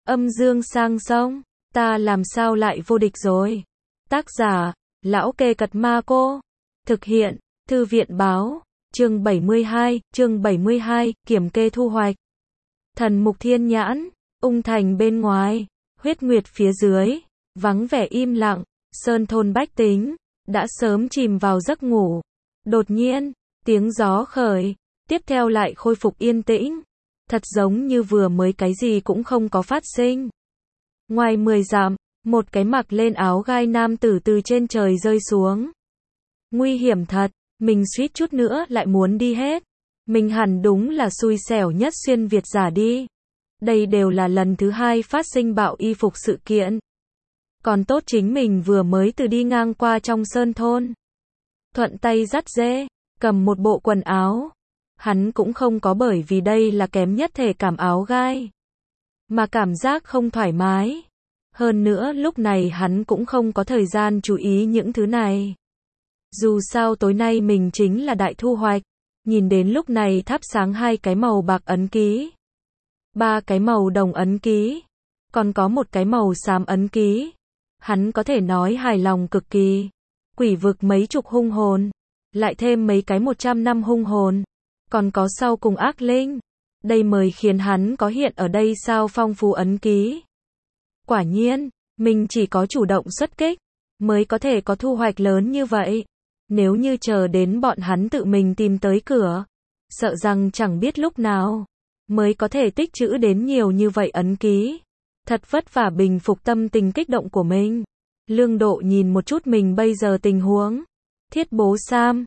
Âm dương sang sông, ta làm sao lại vô địch rồi. Tác giả, Lão Kê Cật Ma Cô. Thực hiện, Thư viện Báo. Chương 72, kiểm kê thu hoạch. Thần mục thiên nhãn, ung thành bên ngoài, huyết nguyệt phía dưới, vắng vẻ im lặng, sơn thôn bách tính, đã sớm chìm vào giấc ngủ. Đột nhiên, tiếng gió khởi, tiếp theo lại khôi phục yên tĩnh. Thật giống như vừa mới cái gì cũng không có phát sinh. Ngoài 10 dặm, một cái mặc lên áo gai nam tử từ trên trời rơi xuống. Nguy hiểm thật, mình suýt chút nữa lại muốn đi hết. Mình hẳn đúng là xui xẻo nhất xuyên Việt giả đi. Đây đều là lần thứ 2 phát sinh bạo y phục sự kiện. Còn tốt chính mình vừa mới từ đi ngang qua trong sơn thôn. Thuận tay dắt dê, cầm một bộ quần áo. Hắn cũng không có bởi vì đây là kém nhất thể cảm áo gai, mà cảm giác không thoải mái. Hơn nữa lúc này hắn cũng không có thời gian chú ý những thứ này. Dù sao tối nay mình chính là đại thu hoạch. Nhìn đến lúc này thắp sáng 2 cái màu bạc ấn ký, 3 cái màu đồng ấn ký, còn có một cái màu xám ấn ký. Hắn có thể nói hài lòng cực kỳ. Quỷ vực mấy chục hung hồn, lại thêm mấy cái 100 năm hung hồn, còn có sau cùng ác linh. Đây mới khiến hắn có hiện ở đây sao phong phú ấn ký. Quả nhiên, mình chỉ có chủ động xuất kích, mới có thể có thu hoạch lớn như vậy. Nếu như chờ đến bọn hắn tự mình tìm tới cửa, sợ rằng chẳng biết lúc nào mới có thể tích trữ đến nhiều như vậy ấn ký. Thật vất vả bình phục tâm tình kích động của mình. Lương Độ nhìn một chút mình bây giờ tình huống. Thiết bố sam,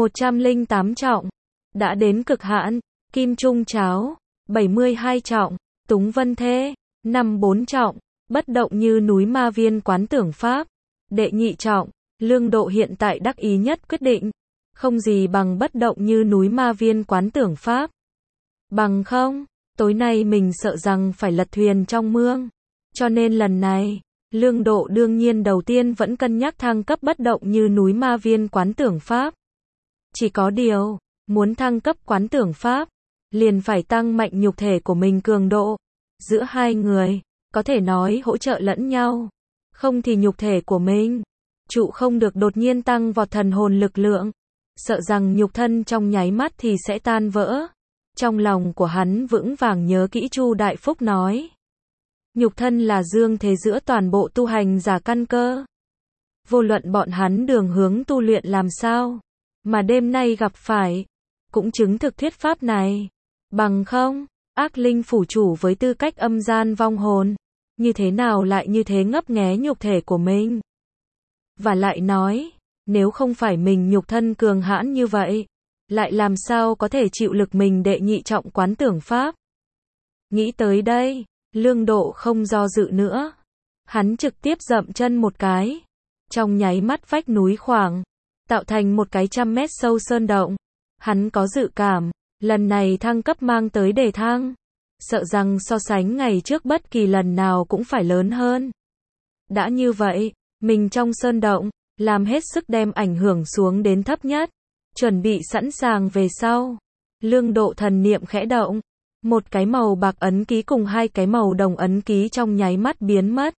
108 trọng. Đã đến cực hạn. Kim trung cháo, 72 trọng. Túng vân thê, 54 trọng. Bất động như núi ma viên quán tưởng pháp, đệ nhị trọng. Lương Độ hiện tại đắc ý nhất quyết định. Không gì bằng bất động như núi ma viên quán tưởng pháp. Bằng không, tối nay mình sợ rằng phải lật thuyền trong mương. Cho nên lần này, Lương Độ đương nhiên đầu tiên vẫn cân nhắc thăng cấp bất động như núi ma viên quán tưởng pháp. Chỉ có điều, muốn thăng cấp quán tưởng pháp, liền phải tăng mạnh nhục thể của mình cường độ. Giữa hai người, có thể nói hỗ trợ lẫn nhau. Không thì nhục thể của mình trụ không được đột nhiên tăng vọt thần hồn lực lượng, sợ rằng nhục thân trong nháy mắt thì sẽ tan vỡ. Trong lòng của hắn vững vàng nhớ kỹ Chu Đại Phúc nói. Nhục thân là dương thế giữa toàn bộ tu hành giả căn cơ. Vô luận bọn hắn đường hướng tu luyện làm sao, mà đêm nay gặp phải, cũng chứng thực thuyết pháp này. Bằng không, ác linh phủ chủ với tư cách âm gian vong hồn, như thế nào lại như thế ngấp nghé nhục thể của mình. Và lại nói, nếu không phải mình nhục thân cường hãn như vậy, lại làm sao có thể chịu lực mình đệ nhị trọng quán tưởng pháp. Nghĩ tới đây, Lương Độ không do dự nữa. Hắn trực tiếp dậm chân một cái. Trong nháy mắt vách núi khoảng, tạo thành một cái 100 mét sâu sơn động. Hắn có dự cảm, lần này thăng cấp mang tới đề thăng. Sợ rằng so sánh ngày trước bất kỳ lần nào cũng phải lớn hơn. Đã như vậy, mình trong sơn động, làm hết sức đem ảnh hưởng xuống đến thấp nhất. Chuẩn bị sẵn sàng về sau. Lương Độ thần niệm khẽ động. Một cái màu bạc ấn ký cùng 2 cái màu đồng ấn ký trong nháy mắt biến mất.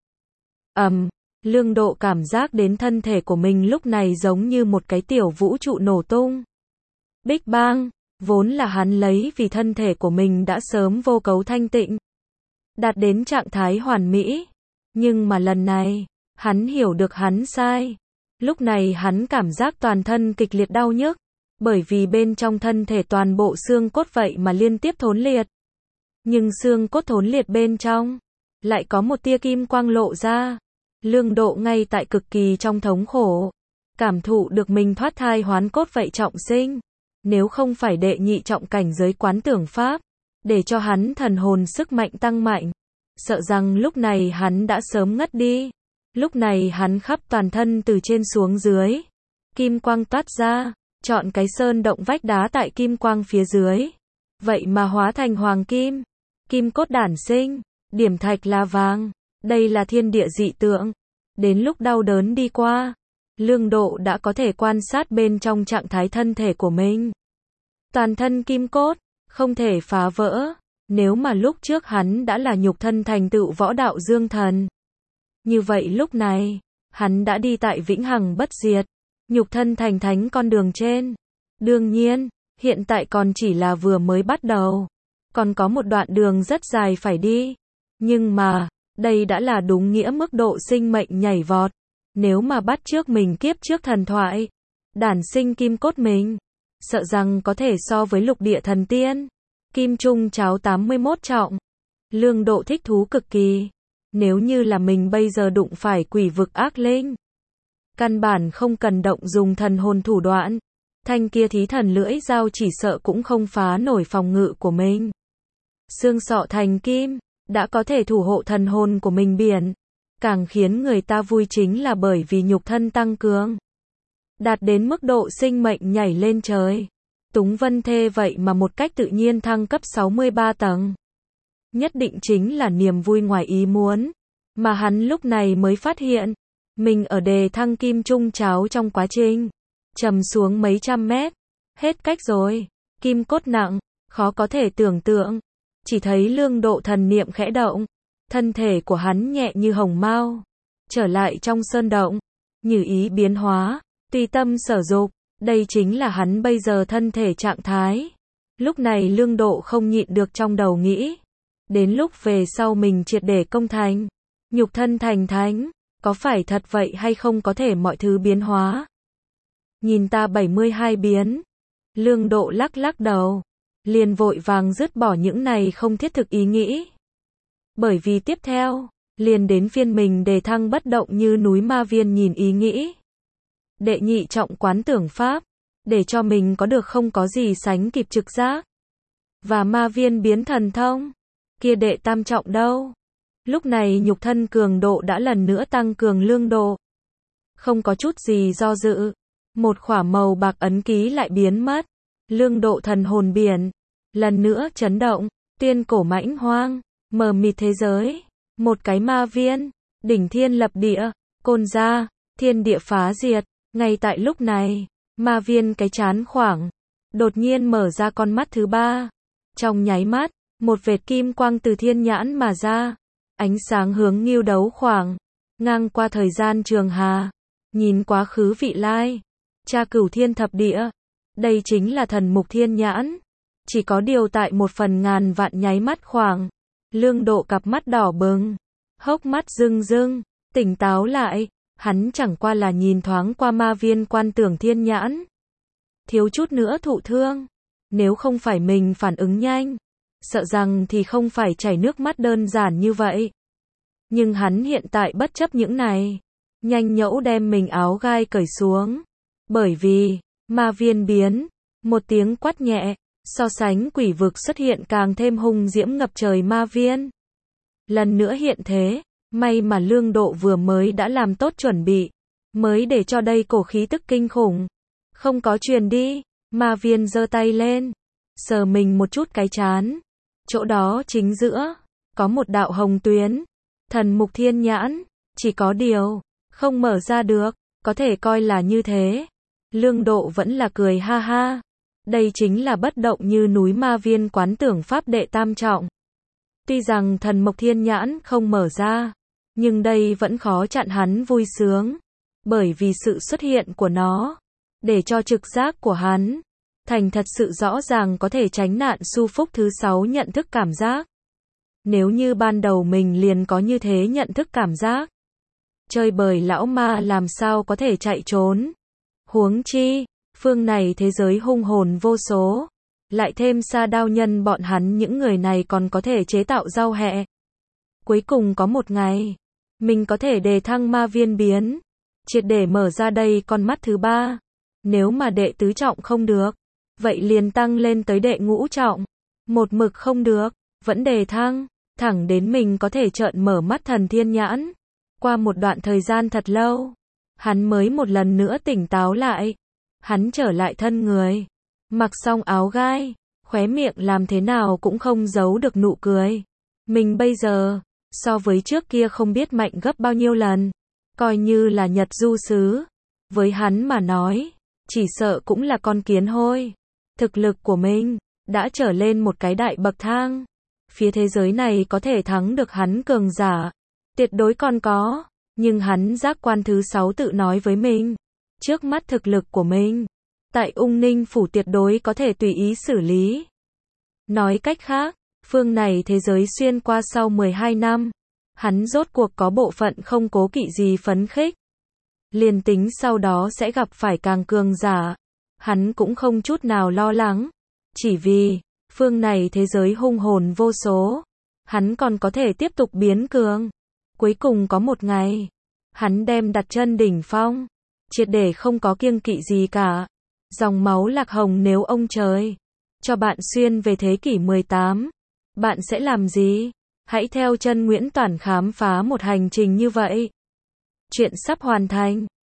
Lương Độ cảm giác đến thân thể của mình lúc này giống như một cái tiểu vũ trụ nổ tung. Big Bang, vốn là hắn lấy vì thân thể của mình đã sớm vô cấu thanh tịnh, đạt đến trạng thái hoàn mỹ. Nhưng mà lần này, hắn hiểu được hắn sai. Lúc này hắn cảm giác toàn thân kịch liệt đau nhức, bởi vì bên trong thân thể toàn bộ xương cốt vậy mà liên tiếp thốn liệt. Nhưng xương cốt thốn liệt bên trong, lại có một tia kim quang lộ ra. Lương Độ ngay tại cực kỳ trong thống khổ, cảm thụ được mình thoát thai hoán cốt vậy trọng sinh. Nếu không phải đệ nhị trọng cảnh giới quán tưởng pháp, để cho hắn thần hồn sức mạnh tăng mạnh, sợ rằng lúc này hắn đã sớm ngất đi. Lúc này hắn khắp toàn thân từ trên xuống dưới, kim quang toát ra, chọn cái sơn động vách đá tại kim quang phía dưới, vậy mà hóa thành hoàng kim, kim cốt đản sinh, điểm thạch là vàng. Đây là thiên địa dị tượng. Đến lúc đau đớn đi qua, Lương Độ đã có thể quan sát bên trong trạng thái thân thể của mình. Toàn thân kim cốt, không thể phá vỡ, Nếu mà lúc trước hắn đã là nhục thân thành tựu võ đạo dương thần, như vậy lúc này, hắn đã đi tại vĩnh hằng bất diệt, nhục thân thành thánh con đường trên. Đương nhiên, hiện tại còn chỉ là vừa mới bắt đầu, còn có một đoạn đường rất dài phải đi. Nhưng mà, đây đã là đúng nghĩa mức độ sinh mệnh nhảy vọt. Nếu mà bắt trước mình kiếp trước thần thoại, đản sinh kim cốt mình, sợ rằng có thể so với lục địa thần tiên. Kim Trung Cháo 81 trọng. Lương Độ thích thú cực kỳ. Nếu như là mình bây giờ đụng phải quỷ vực ác linh, căn bản không cần động dùng thần hồn thủ đoạn, thanh kia thí thần lưỡi dao chỉ sợ cũng không phá nổi phòng ngự của mình. Xương sọ thành kim, đã có thể thủ hộ thần hồn của mình biển. Càng khiến người ta vui chính là bởi vì nhục thân tăng cường, đạt đến mức độ sinh mệnh nhảy lên trời. Túng Vân Thê vậy mà một cách tự nhiên thăng cấp 63 tầng. Nhất định chính là niềm vui ngoài ý muốn, mà hắn lúc này mới phát hiện, mình ở đề thăng Kim Trung Cháo trong quá trình trầm xuống mấy trăm mét, hết cách rồi. Kim cốt nặng, khó có thể tưởng tượng. Chỉ thấy Lương Độ thần niệm khẽ động, thân thể của hắn nhẹ như hồng mao, trở lại trong sơn động, như ý biến hóa, tùy tâm sở dục. Đây chính là hắn bây giờ thân thể trạng thái. Lúc này Lương Độ không nhịn được trong đầu nghĩ, đến lúc về sau mình triệt để công thành, nhục thân thành thánh, có phải thật vậy hay không có thể mọi thứ biến hóa? Nhìn ta 72 biến. Lương Độ lắc lắc đầu, liền vội vàng dứt bỏ những này không thiết thực ý nghĩ. Bởi vì tiếp theo, liền đến phiên mình đề thăng bất động như núi ma viên nhìn ý nghĩ. Đệ nhị trọng quán tưởng pháp, để cho mình có được không có gì sánh kịp trực giác. Và ma viên biến thần thông, kia đệ tam trọng đâu? Lúc này nhục thân cường độ đã lần nữa tăng cường Lương Độ. Không có chút gì do dự, một khỏa màu bạc ấn ký lại biến mất. Lương Độ thần hồn biển, lần nữa chấn động, tuyên cổ mãnh hoang, mờ mịt thế giới. Một cái ma viên, đỉnh thiên lập địa, côn gia, thiên địa phá diệt. Ngay tại lúc này, ma viên cái chán khoảng, đột nhiên mở ra con mắt thứ ba. Trong nháy mắt, một vệt kim quang từ thiên nhãn mà ra. Ánh sáng hướng Ngưu Đấu khoảng, ngang qua thời gian trường hà, nhìn quá khứ vị lai, tra cửu thiên thập địa. Đây chính là thần mục thiên nhãn. Chỉ có điều tại một phần ngàn vạn nháy mắt khoảng, Lương Độ cặp mắt đỏ bừng, hốc mắt rưng rưng, tỉnh táo lại. Hắn chẳng qua là nhìn thoáng qua ma viên quan tưởng thiên nhãn, thiếu chút nữa thụ thương. Nếu không phải mình phản ứng nhanh, sợ rằng thì không phải chảy nước mắt đơn giản như vậy. Nhưng hắn hiện tại bất chấp những này, nhanh nhẩu đem mình áo gai cởi xuống. Bởi vì, ma viên biến, một tiếng quát nhẹ, so sánh quỷ vực xuất hiện càng thêm hung diễm ngập trời ma viên. Lần nữa hiện thế. May mà Lương Độ vừa mới đã làm tốt chuẩn bị, mới để cho đây cổ khí tức kinh khủng không có truyền đi. Ma viên giơ tay lên, sờ mình một chút cái trán. Chỗ đó chính giữa, có một đạo hồng tuyến. Thần mục thiên nhãn, chỉ có điều, không mở ra được, có thể coi là như thế. Lương Độ vẫn là cười ha ha. Đây chính là bất động như núi ma viên quán tưởng pháp đệ tam trọng. Tuy rằng thần mộc thiên nhãn không mở ra, nhưng đây vẫn khó chặn hắn vui sướng. Bởi vì sự xuất hiện của nó, để cho trực giác của hắn thành thật sự rõ ràng có thể tránh nạn su phúc thứ 6 nhận thức cảm giác. Nếu như ban đầu mình liền có như thế nhận thức cảm giác, chơi bời lão ma làm sao có thể chạy trốn. Huống chi, phương này thế giới hung hồn vô số, lại thêm Sa Đao Nhân bọn hắn những người này còn có thể chế tạo rau hẹ. Cuối cùng có một ngày, mình có thể đề thăng ma viên biến, triệt để mở ra đây con mắt thứ 3. Nếu mà đệ tứ trọng không được, vậy liền tăng lên tới đệ ngũ trọng. Một mực không được, vẫn đề thăng, thẳng đến mình có thể trợn mở mắt thần thiên nhãn. Qua một đoạn thời gian thật lâu, hắn mới một lần nữa tỉnh táo lại. Hắn trở lại thân người, mặc xong áo gai, khóe miệng làm thế nào cũng không giấu được nụ cười. Mình bây giờ, so với trước kia không biết mạnh gấp bao nhiêu lần, coi như là Nhật du sứ. Với hắn mà nói, chỉ sợ cũng là con kiến hôi. Thực lực của mình đã trở lên một cái đại bậc thang. phía thế giới này có thể thắng được hắn cường giả. Tuyệt đối còn có. Nhưng hắn giác quan thứ 6 tự nói với mình. Trước mắt thực lực của mình, tại Ung Ninh Phủ tuyệt đối có thể tùy ý xử lý. Nói cách khác, phương này thế giới xuyên qua sau 12 năm, hắn rốt cuộc có bộ phận không cố kỵ gì phấn khích. Liền tính sau đó sẽ gặp phải càng cường giả, hắn cũng không chút nào lo lắng. Chỉ vì, phương này thế giới hung hồn vô số, hắn còn có thể tiếp tục biến cường. Cuối cùng có một ngày, hắn đem đặt chân đỉnh phong, triệt để không có kiêng kỵ gì cả. Dòng máu Lạc Hồng, nếu ông trời cho bạn xuyên về thế kỷ 18, bạn sẽ làm gì? Hãy theo chân Nguyễn Toản khám phá một hành trình như vậy. Chuyện sắp hoàn thành.